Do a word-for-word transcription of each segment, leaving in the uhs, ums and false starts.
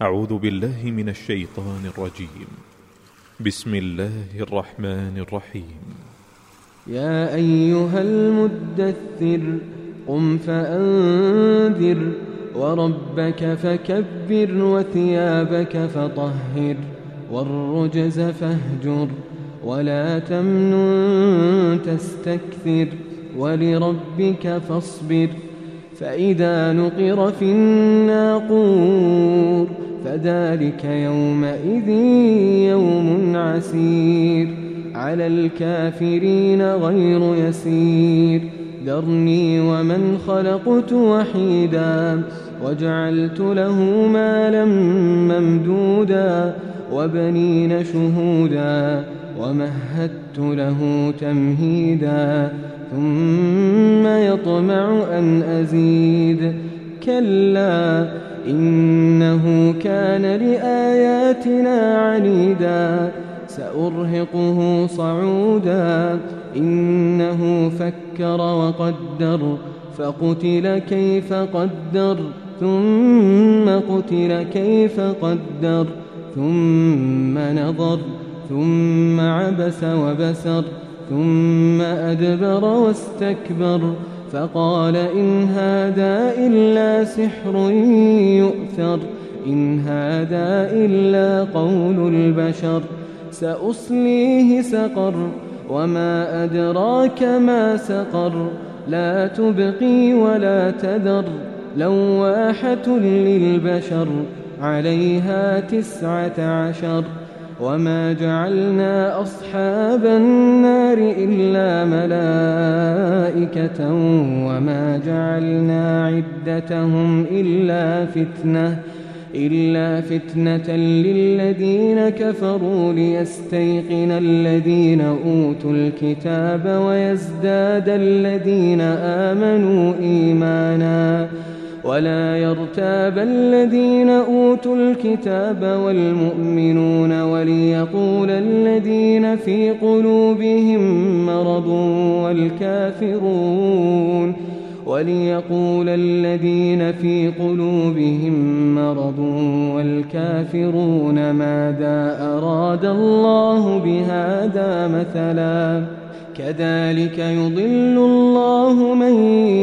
أعوذ بالله من الشيطان الرجيم. بسم الله الرحمن الرحيم. يا أيها المدثر قم فأنذر وربك فكبر وثيابك فطهر والرجز فاهجر ولا تمنن تستكثر ولربك فاصبر. فإذا نقر في الناقور فذلك يومئذ يوم عسير على الكافرين غير يسير. ذرني ومن خلقت وحيدا وجعلت له مالا ممدودا وبنين شهودا ومهدت له تمهيدا ثم يطمع أن أزيد. كلا إنه كان لآياتنا عنيدا سأرهقه صعودا. إنه فكر وقدر فقتل كيف قدر ثم قتل كيف قدر ثم نظر ثم عبس وبسر ثم أدبر واستكبر فقال إن هذا إلا سحر يؤثر إن هذا إلا قول البشر. سأصليه سقر وما أدراك ما سقر لا تبقي ولا تذر لواحة للبشر عليها تسعة عشر. وما جعلنا أصحاب النار إلا ملائكة وما جعلنا عدتهم إلا فتنة إلا فتنة للذين كفروا ليستيقن الذين أوتوا الكتاب ويزداد الذين آمنوا إيمانا ولا يرتاب الذين أوتوا الكتاب والمؤمنون وليقول الذين في قلوبهم مرض والكافرون وليقول الذين في قلوبهم مرض والكافرون ماذا أراد الله بهذا مثلا. كذلك يضل الله من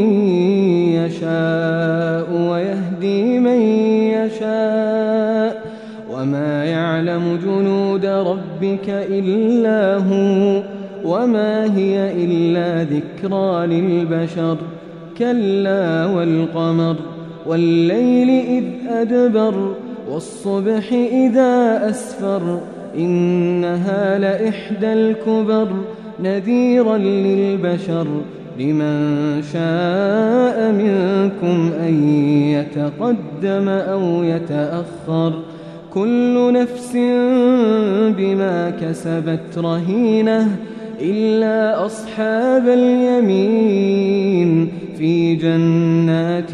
يشاء ويهدي من يشاء وما يعلم جنود ربك إلا هو وما هي إلا ذكرى للبشر. كلا والقمر والليل إذ أدبر والصبح إذا أسفر إنها لإحدى الكبر نذيرا للبشر لمن شاء منكم أن يتقدم أو يتأخر. كل نفس بما كسبت رهينة إلا أصحاب اليمين في جنات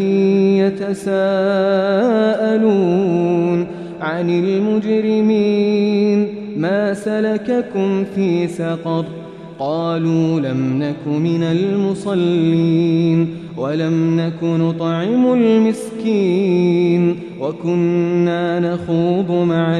يتساءلون عن المجرمين ما سلككم في سقر قالوا لم نك من المصلين ولم نك نطعم المسكين وكنا نخوض مع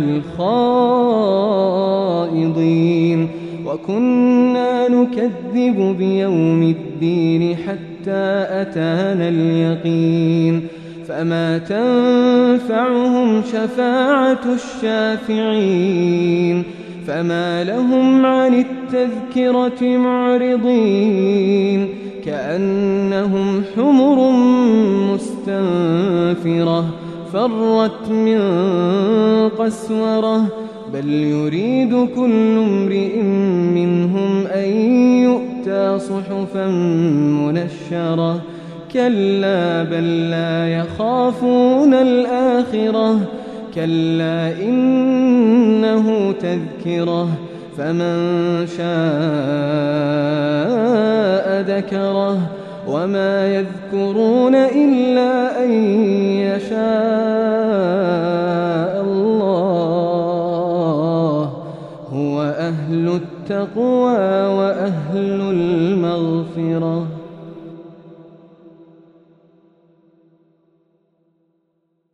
الخائضين وكنا نكذب بيوم الدين حتى أتانا اليقين. فما تنفعهم شفاعة الشافعين فما لهم عن التذكرة معرضين كأنهم حمر مستنفرة فرت من قسورة بل يريد كل امرئ منهم أن يؤتى صحفا منشرة. كلا بل لا يخافون الآخرة كلا إنه تذكرة فمن شاء ذكره وما يذكرون إلا